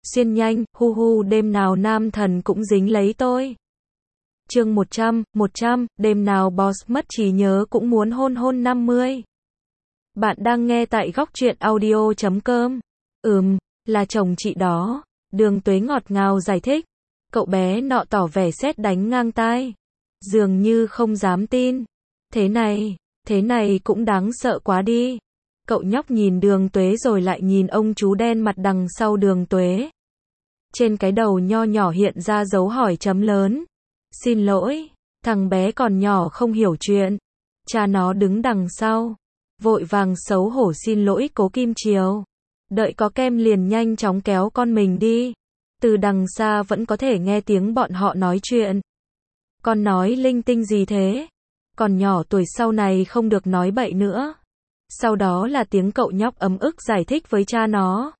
xuyên nhanh, hu hu đêm nào nam thần cũng dính lấy tôi. Chương 100, đêm nào boss mất trí nhớ cũng muốn hôn hôn 50. Bạn đang nghe tại góc truyện audio.com. Là chồng chị đó. Đường Tuế ngọt ngào giải thích. Cậu bé nọ tỏ vẻ sét đánh ngang tai. Dường như không dám tin. Thế này cũng đáng sợ quá đi. Cậu nhóc nhìn Đường Tuế rồi lại nhìn ông chú đen mặt đằng sau Đường Tuế. Trên cái đầu nho nhỏ hiện ra dấu hỏi chấm lớn. Xin lỗi, thằng bé còn nhỏ không hiểu chuyện. Cha nó đứng đằng sau, vội vàng xấu hổ xin lỗi Cố Kim Chiều. Đợi có kem liền nhanh chóng kéo con mình đi. Từ đằng xa vẫn có thể nghe tiếng bọn họ nói chuyện. Con nói linh tinh gì thế? Còn nhỏ tuổi sau này không được nói bậy nữa. Sau đó là tiếng cậu nhóc ấm ức giải thích với cha nó.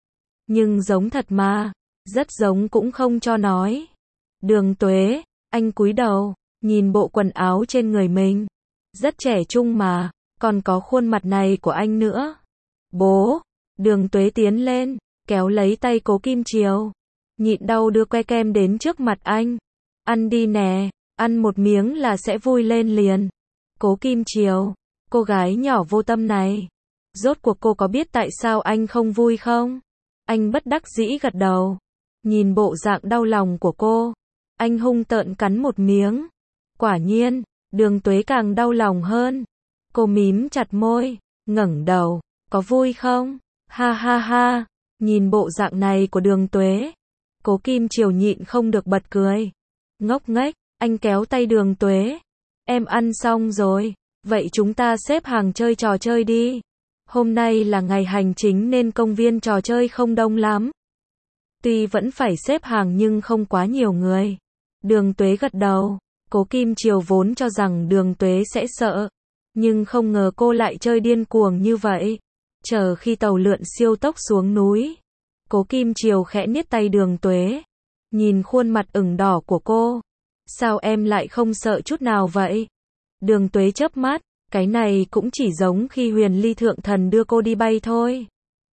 Nhưng giống thật mà, rất giống cũng không cho nói. Đường Tuế, anh cúi đầu, nhìn bộ quần áo trên người mình. Rất trẻ trung mà, còn có khuôn mặt này của anh nữa. Bố, Đường Tuế tiến lên, kéo lấy tay Cố Kim Chiều. Nhịn đau đưa que kem đến trước mặt anh. Ăn đi nè, ăn một miếng là sẽ vui lên liền. Cố Kim Chiều, cô gái nhỏ vô tâm này. Rốt cuộc cô có biết tại sao anh không vui không? Anh bất đắc dĩ gật đầu. Nhìn bộ dạng đau lòng của cô, anh hung tợn cắn một miếng. Quả nhiên, Đường Tuế càng đau lòng hơn. Cô mím chặt môi, ngẩng đầu, có vui không? Ha ha ha, nhìn bộ dạng này của Đường Tuế. Cố Kim Chiều nhịn không được bật cười. Ngốc nghếch, anh kéo tay Đường Tuế. Em ăn xong rồi, vậy chúng ta xếp hàng chơi trò chơi đi. Hôm nay là ngày hành chính nên công viên trò chơi không đông lắm. Tuy vẫn phải xếp hàng nhưng không quá nhiều người. Đường Tuế gật đầu. Cố Kim Chiều vốn cho rằng Đường Tuế sẽ sợ, nhưng không ngờ cô lại chơi điên cuồng như vậy. Chờ khi tàu lượn siêu tốc xuống núi, Cố Kim Chiều khẽ niết tay Đường Tuế. Nhìn khuôn mặt ửng đỏ của cô. Sao em lại không sợ chút nào vậy? Đường Tuế chớp mắt. Cái này cũng chỉ giống khi Huyền Ly Thượng Thần đưa cô đi bay thôi.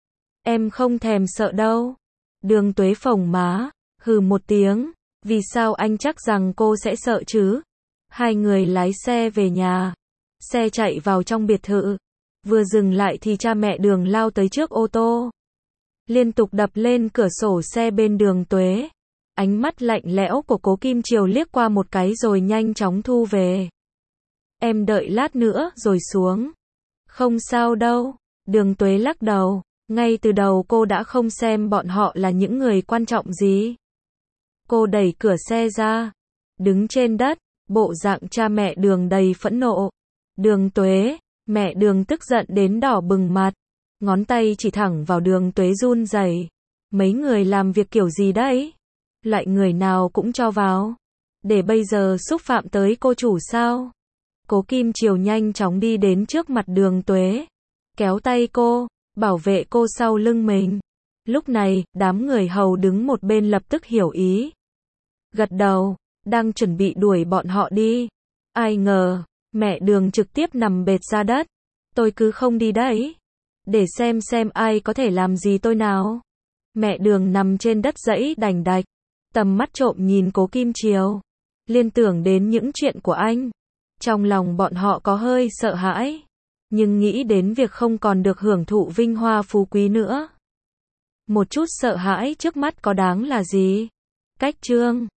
Em không thèm sợ đâu. Đường Tuế phồng má, hừ một tiếng. Vì sao anh chắc rằng cô sẽ sợ chứ? Hai người lái xe về nhà. Xe chạy vào trong biệt thự. Vừa dừng lại thì cha mẹ Đường lao tới trước ô tô. Liên tục đập lên cửa sổ xe bên Đường Tuế. Ánh mắt lạnh lẽo của Cố Kim Chiều liếc qua một cái rồi nhanh chóng thu về. Em đợi lát nữa rồi xuống. Không sao đâu. Đường Tuế lắc đầu. Ngay từ đầu cô đã không xem bọn họ là những người quan trọng gì. Cô đẩy cửa xe ra. Đứng trên đất. Bộ dạng cha mẹ Đường đầy phẫn nộ. Đường Tuế. Mẹ Đường tức giận đến đỏ bừng mặt. Ngón tay chỉ thẳng vào Đường Tuế run rẩy. Mấy người làm việc kiểu gì đấy? Loại người nào cũng cho vào. Để bây giờ xúc phạm tới cô chủ sao? Cố Kim Chiều nhanh chóng đi đến trước mặt Đường Tuế. Kéo tay cô, bảo vệ cô sau lưng mình. Lúc này, đám người hầu đứng một bên lập tức hiểu ý. Gật đầu, đang chuẩn bị đuổi bọn họ đi. Ai ngờ, mẹ Đường trực tiếp nằm bệt ra đất. Tôi cứ không đi đấy. Để xem ai có thể làm gì tôi nào. Mẹ Đường nằm trên đất dãy đành đạch. Tầm mắt trộm nhìn Cố Kim Chiều. Liên tưởng đến những chuyện của anh. Trong lòng bọn họ có hơi sợ hãi. Nhưng nghĩ đến việc không còn được hưởng thụ vinh hoa phú quý nữa. Một chút sợ hãi trước mắt có đáng là gì? Cách chương